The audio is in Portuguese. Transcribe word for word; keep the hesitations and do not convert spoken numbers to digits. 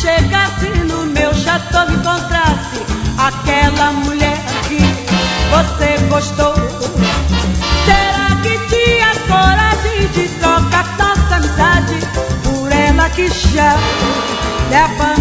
chegasse no meu chateau e encontrasse aquela mulher que você gostou, será que tinha coragem de trocar nossa amizade por ela que já lhe abandonou?